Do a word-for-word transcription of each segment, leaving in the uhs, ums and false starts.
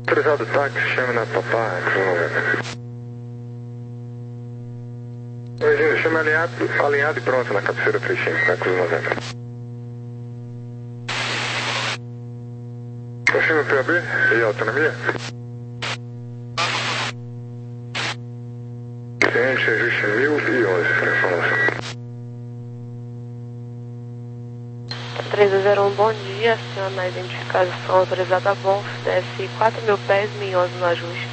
Autorizado táxi, chame na papai, Oi, Gino, chame alinhado, alinhado e pronto na cabeceira três cinco, na Cruz noventa. Confirma o P A B e autonomia? Cliente, ajuste mil e onze, para informação. três zero um, bom dia, aciona a identificação autorizada a bom, desce quatro mil pés, mil onze no ajuste.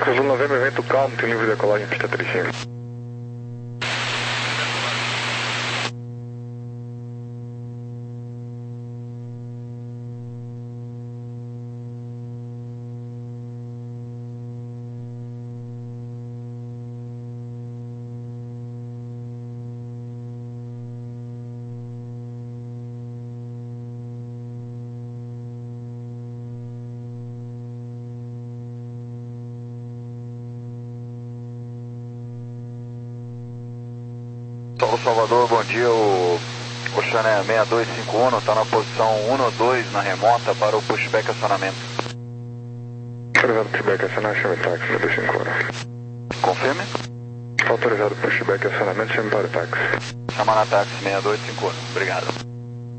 Azul Novembro, evento calmo, tem livre de decolagem, pista trinta e cinco. Paulo Salvador, bom dia, o Oceané seis dois cinco um está na posição um dois na remota para o pushback acionamento. Autorizado pushback acionamento, chame táxi, seis dois cinco um. Confirme. Autorizado pushback acionamento, chame para o táxi. Chama na táxi seis dois cinco um, obrigado.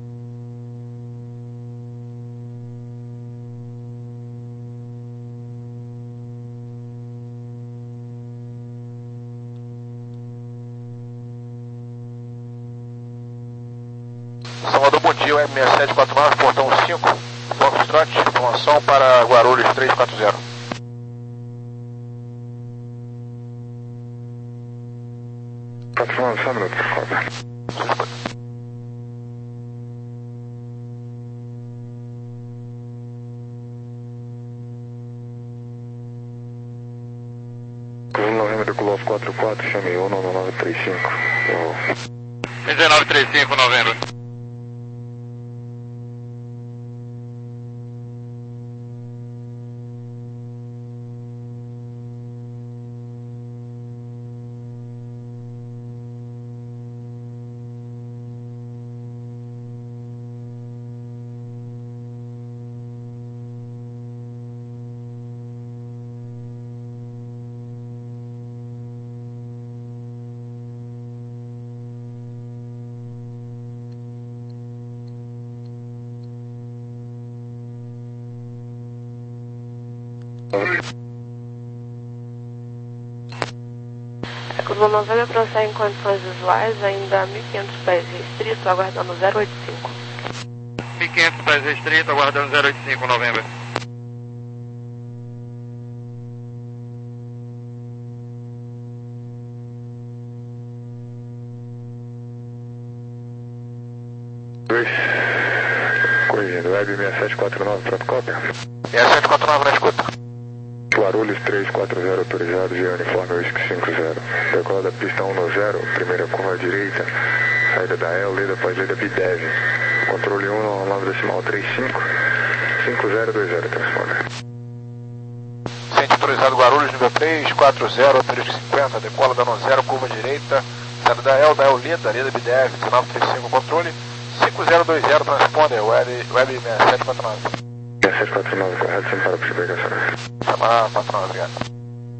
Salvador, bom dia, o M seis sete quatro nove, portão cinco, Foxtrot, informação para Guarulhos três quatro zero. quatro nove, só um minuto, por favor. Azul Novembro, decolou quatro quatro, chame um nove nove três cinco. dezenove trinta e cinco, novembro. Azul Novembro prossegue em condições visuais, ainda a mil e quinhentos pés restrito, aguardando zero oito cinco. mil e quinhentos pés restrito, aguardando zero oito cinco, novembro. dois. Corrigindo, Web seis sete quatro nove, pronto, cópia. seis sete quatro nove na escuta. Guarulhos três quatro zero, autorizado, G Uniforme Whisky cinco zero. Decola da pista um zero, primeira curva à direita, saída da E L, leda após leda B dez. Controle um, nove decimal três cinco, cinco zero dois zero, transponder. Centro autorizado Guarulhos, nível três quatro zero, asterisco cinquenta, decola dando zero, curva direita, saída da E L, da E L leda, leda B dez, dezenove trinta e cinco, controle, cinco zero dois zero, transponder, web, web seis sete quatro nove. seis sete quatro nove, correto, sempre para o pushback acionamento. Chama patrão, obrigado.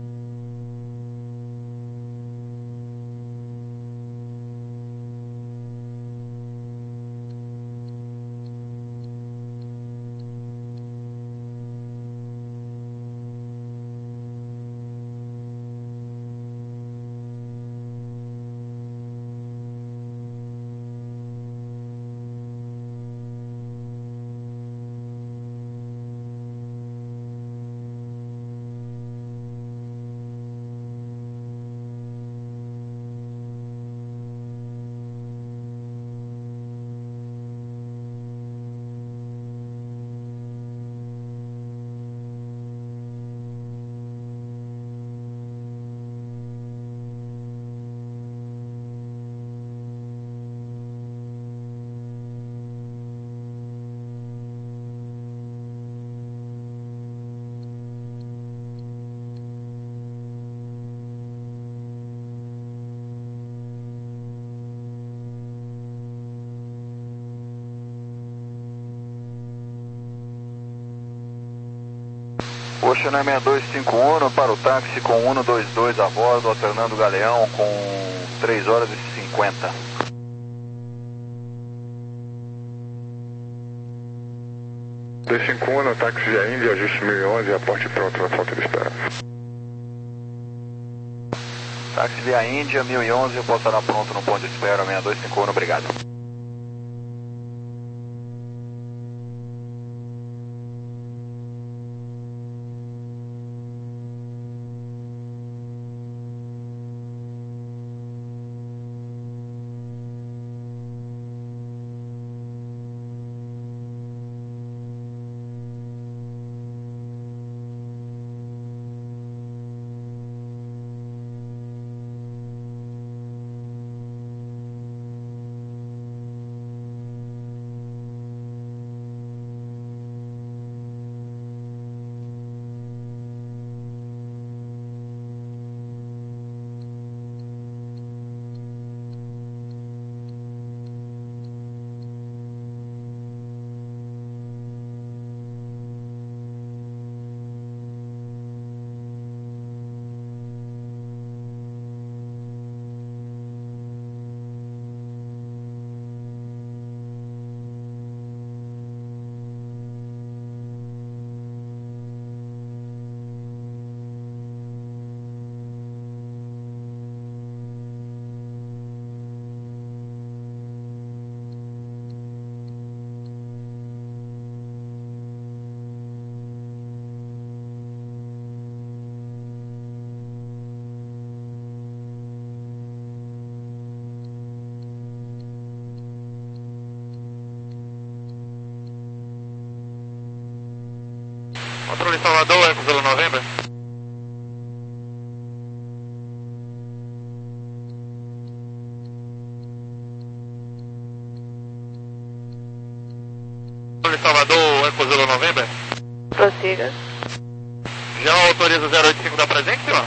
Oceané seis dois cinco um para o táxi com um dois dois a bordo, alternando Galeão com três horas e cinquenta. dois cinco um, no táxi de Índia, ajuste mil e onze, aporte pronto na falta de espera. Táxi via Índia, mil e onze, postará pronto no ponto de espera, seis dois cinco um, obrigado. Controle Salvador, Eco Zulu November. Controle Salvador, Eco Zulu November. Prossiga. Já autoriza o zero oito cinco da presente, senhor?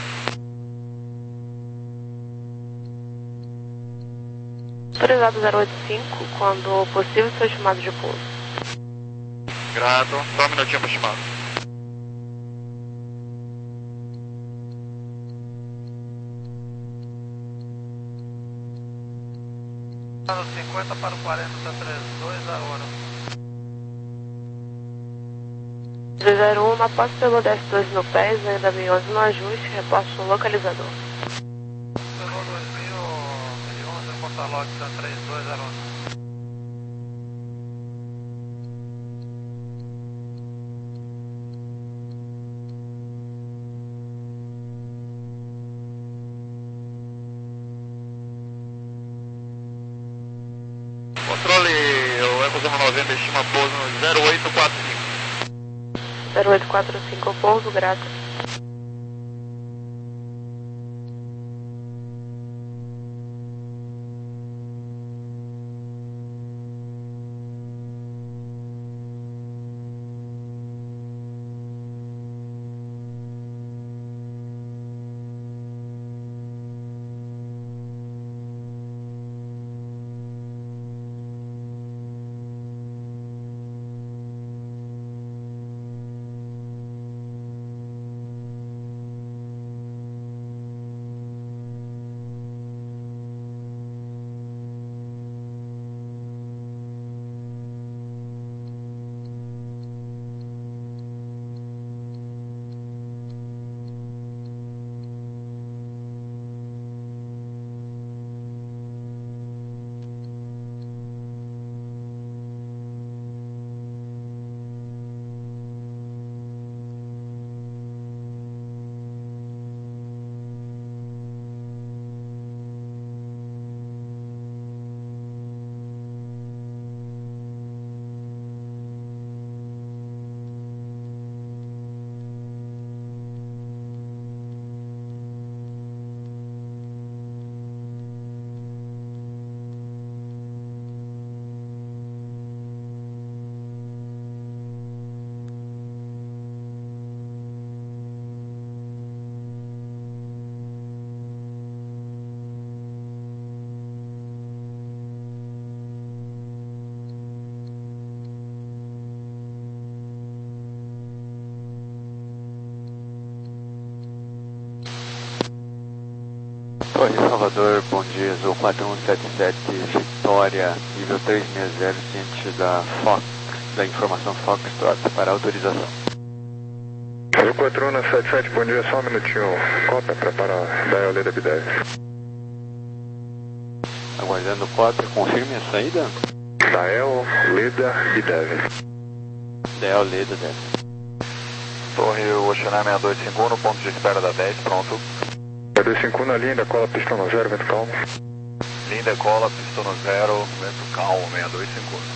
Autorizado zero oito cinco, quando possível, seu chamado de pouso. Grato, só um minutinho para chamado. cinquenta para o quarenta, trinta e dois a hora. três zero um, na posse pelo D S doze no pés, ainda mil e onze no ajuste, reposto no localizador. Pelo dois mil e onze, Portalog, três dois zero um. Controle, o Eco Zulu November estima pouso no zero oito quatro cinco. zero oito quatro cinco, pouso, grato. Torre Salvador, bom dia, Azul quatro um sete sete, Vitória, nível três seis zero, ciente da Fox, da informação Foxtrot para autorização. Azul quatro um sete sete, bom dia, só um minutinho, cópia para parar da E O Leda B dez. Aguardando cópia, confirme a saída? Da E O Leda B dez. Da E O Leda dez. Torre Oxaná seis dois cinco um, no ponto de espera da dez, pronto. seis dois cinco um na linha, cola pistão no zero, vento calmo. Linda cola, pistão no zero, vento calmo, seis dois cinco um.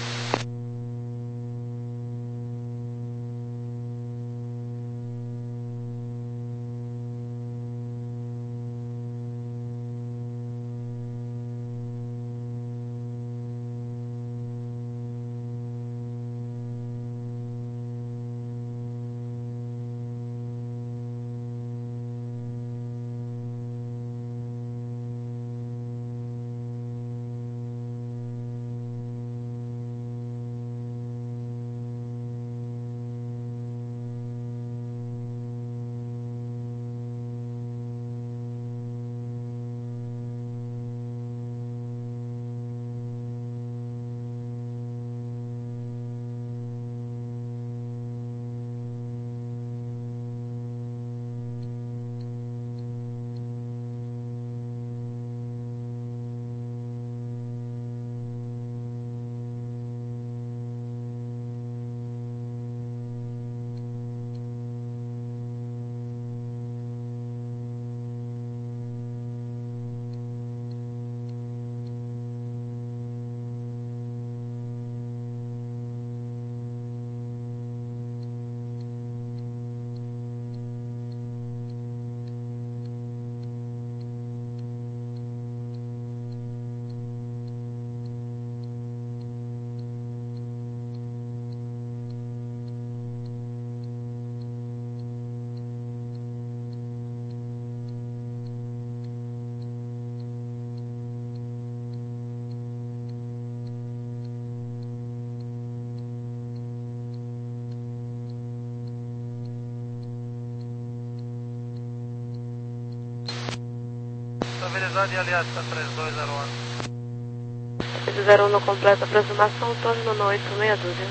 de aliança três dois zero um. três zero um não completa a aproximação, torno no oito, meia dúzia.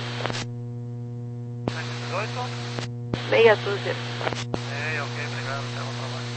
oito? Meia dúzia. Ei, ok, obrigado, até o trabalho.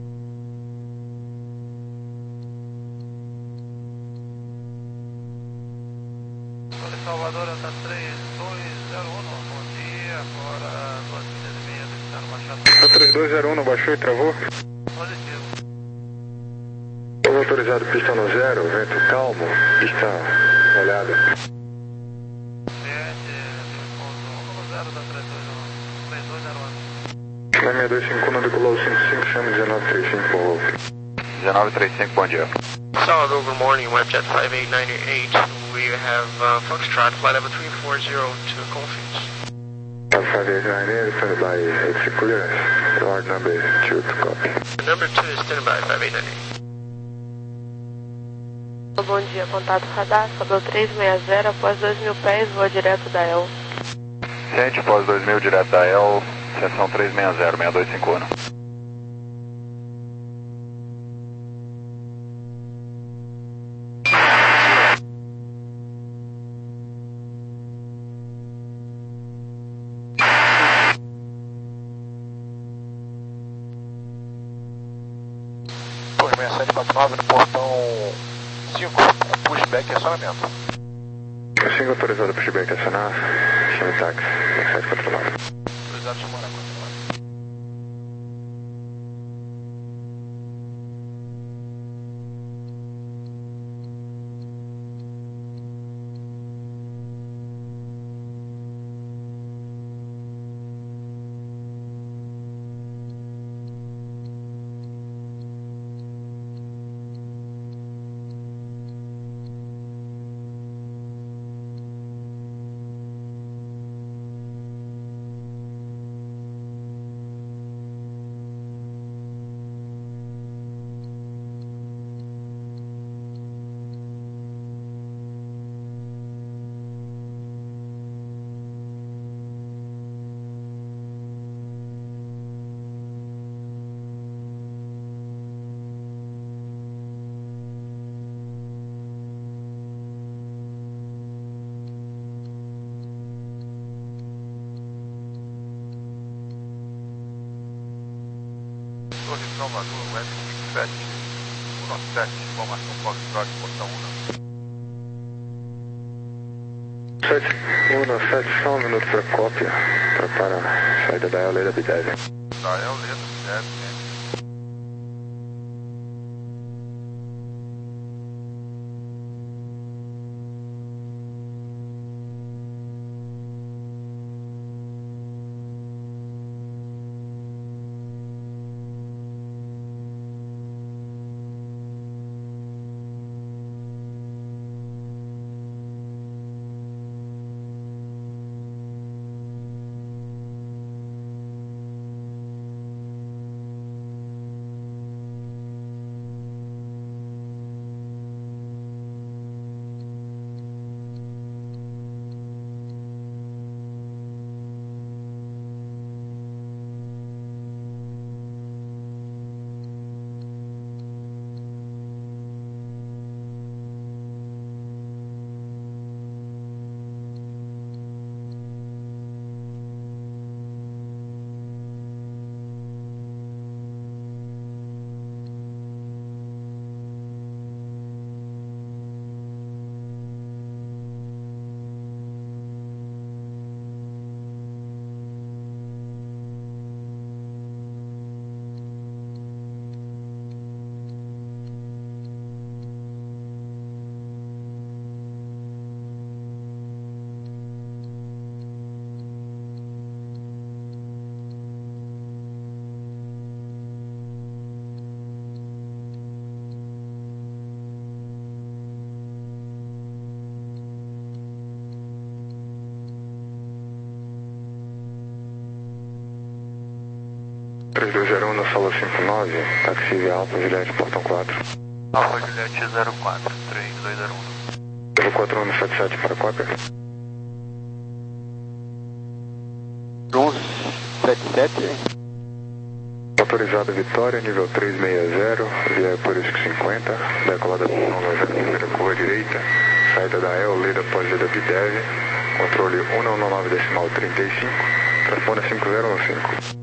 Folha Salvador, anda três dois zero um, bom dia, agora duas milhas e meia, destino Machado. três dois zero um não baixou e travou? Positivo. Estou autorizado pista no zero, vento calmo, pista molhada. Cliente, pouso um zero da três dois zero um. Na seis dois cinco um, decolou cinco cinco, chama dezenove trinta e cinco, por favor. dezenove trinta e cinco, bom dia. Salvador, good morning, Webjet five eight nine eight. We have uh, Foxtrot, flight level three four zero to Confins. five eight nine eight, stand by, it's clearance. Yard number two to copy. Number two is standby, five eight nine eight. Bom dia, contato radar, Salvador três seis zero, após dois mil pés, voa direto da E L. Ciente, após dois mil, direto da E L, seção três seis zero, seis dois cinco um. Torre sessenta e sete quatro nove no portão cinco, pushback e acionamento. cinco autorizado pushback acionar, chame táxi, sete quatro nove. Autorizado chamar a quatro nove. Torre de Salvador, West sete um sete, informação Foxtrot, portão um. sete um sete, só um minuto para cópia, prepara a saída da E L da B dez. Da E L, letra B dez, gente. três dois zero um no solo cinco nove, táxi Alfa Juliette, portão quatro. Alfa Juliette zero quatro, três dois zero um. zero quatro um sete sete para cópia. um sete sete. autorizado Vitória, nível trezentos e sessenta, via Aeroporto cinquenta, decolada por nove zero, primeira curva direita, saída da E L, leda após leda B D E V, controle cento e nove decimal trinta e cinco, transponder cinco zero um cinco.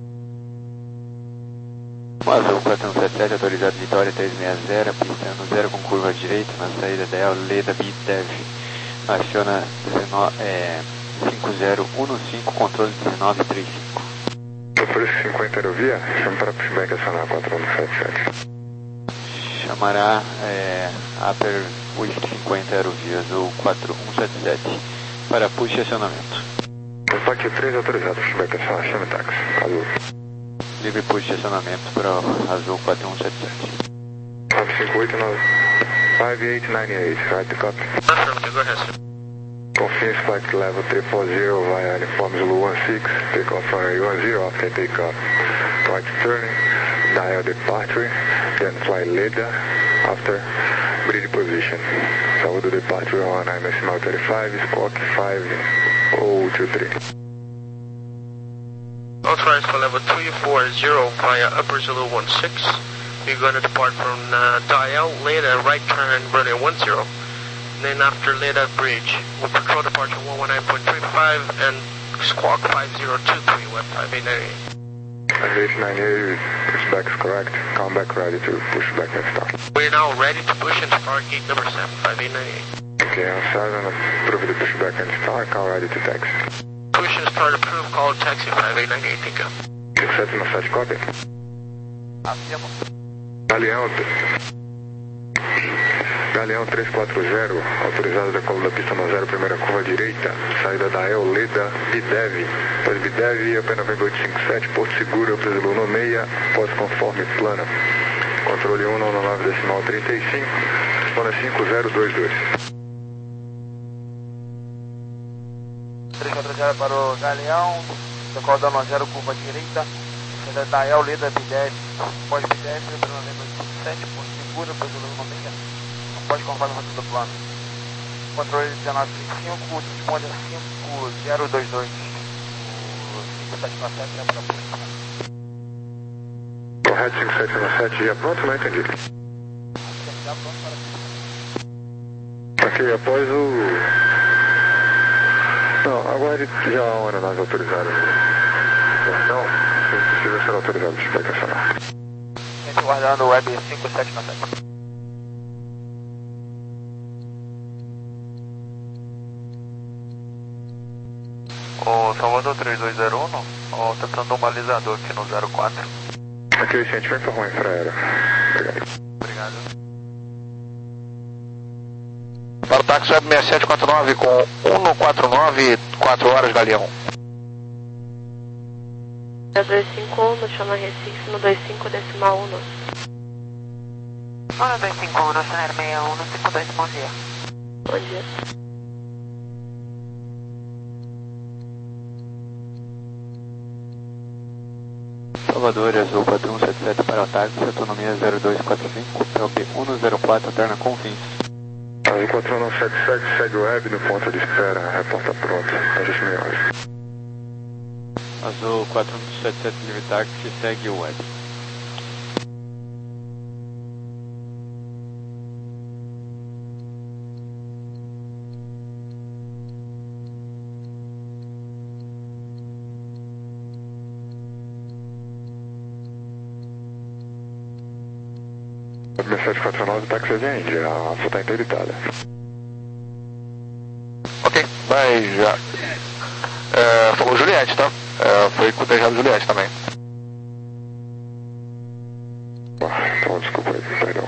Azul quatro um sete sete, autorizado Vitória trezentos e sessenta, pista no zero com curva direita, na saída da E L, leda B D E V, aciona é, cinco zero um cinco, controle dezenove trinta e cinco. Aeroporto cinquenta aerovia, chama para pushback acionar quatro um sete sete. Chamará é, Upper Wift cinquenta aerovia, Azul quatro um sete sete, para push e acionamento. Ataque três autorizado, pushback acionar, chame táxi, Azul. Livre push de acionamento para Azul quatro um sete sete. nove cinco oito nove cinco oito nove oito, right to copy. Affirmative, go ahead, sir. Confirm flight level three four zero via uniform Zulu one six, take off runway one zero after takeoff. Right turning, dial departure, then fly leader after bridge position. Saúde departure on nine decimal thirty-five, squawk five zero two three. Authorized for level three four zero via Upper Zulu one six. We're going to depart from uh, Dial, Leda, right turn, runway one zero. Then after Leda Bridge, we'll control departure one nineteen point three five and squawk five zero two three, web five eight nine eight. five eight nine eight, pushback is correct. Come back ready to push back next time. We're now ready to push into start gate number seven, five eight nine eight. Okay, on seven, approve the pushback and start, come ready to taxi. Push and start approved, call taxi five eight nine eight, thank you. six seven nine sete, copy. Galeão, Galeão três quatro zero, autorizado decola da pista no zero, primeira curva direita, saída da E L, leda B D E V, pós B D E V, A P nove oito cinco sete, Porto Seguro, Brasil no meia, pós conforme plana, controle cento e nove decimal trinta e cinco, responda cinco zero dois dois. três quatro zero para o Galeão, decola da no zero, curva direita, saída da E L, leda B D E V, pós B D E V, A P nove oito cinco sete, Porto Seguro, Brasil no meia, pode conforme a do plano. Controle dezenove trinta e cinco, responde cinco zero dois dois. O cinco sete nove sete é para a polícia. Correto, cinco sete nove sete, já pronto? Não entendi. Já pronto para a polícia. Ok, após o... Não, agora já há uma aeronave autorizada. Então, se possível, será autorizado para explicacionar. Gente, guardando o web cinco sete nove sete. O Salvador três dois zero um, ó, tá dando um balizador aqui no zero quatro. Ok, gente, vai informar a infraero. Obrigado. Obrigado. Para o táxi web seis sete quatro nove com cento e quarenta e nove, quatro horas, Galeão. dois cinco um, chama Recife no dois cinco decimal um. Olá, dois cinco um, cenário seis um, cinco dois, bom dia. Bom dia. Salvador, Azul quatro um sete sete para o táxi, autonomia zero dois quatro cinco, P L P cento e quatro, alterna Confins. Azul quatro um sete sete, segue o web no ponto de espera, reporta pronto, às meia hora. Azul quatro um sete sete, livre táxi, segue o web. seis sete quatro nove, táxi de Índia, a foto está interditada. Ok, vai já. É, falou Juliette, tá? É, foi cotejado Juliette também. Ah, então desculpa aí, perdão.